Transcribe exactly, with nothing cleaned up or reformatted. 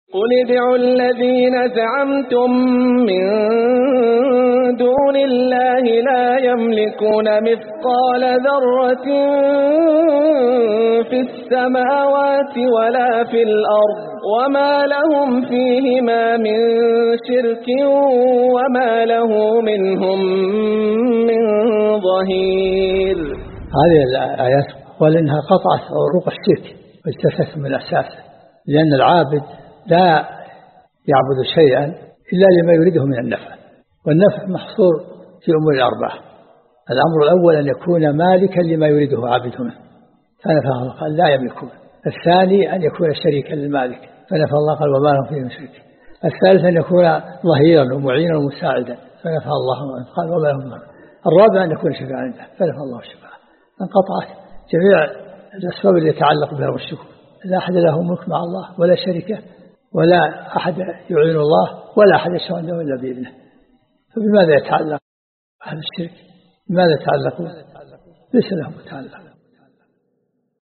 قل ادعوا الذين زعمتم من دون الله لا يملكون مثقال ذرة في السماوات ولا في الأرض وما لهم فيهما من شرك وما له منهم من ظهير. هذه الآيات ولأنها قطعت عروق الشرك واجتثت من أساسه، لأن العابد لا يعبد شيئا إلا لما يريده من النفع، والنفع محصور في أمور الأربعة. الأمر الأول أن يكون مالكا لما يريده عابده منه، فنفى الله قال لا يملكون. الثاني أن يكون شريكا للمالك، فنفى الله قال وما لهم فيه من شرك. الثالث أن يكون ظهيرا ومعينا ومساعدا، فنفى الله قال وما لهم من. الرابع أن يكون شفيعا عنده، فنفى الله الشفاعة. انقطعت جميع الأسباب اللي يتعلق بها والشكر. لا أحد له ملك مع الله ولا شركة ولا أحد يعين الله ولا أحد يشفع عنده إلا بإذنه. فبماذا يتعلق أهل الشرك؟ بماذا يتعلقون؟ ليس لهم متعلق.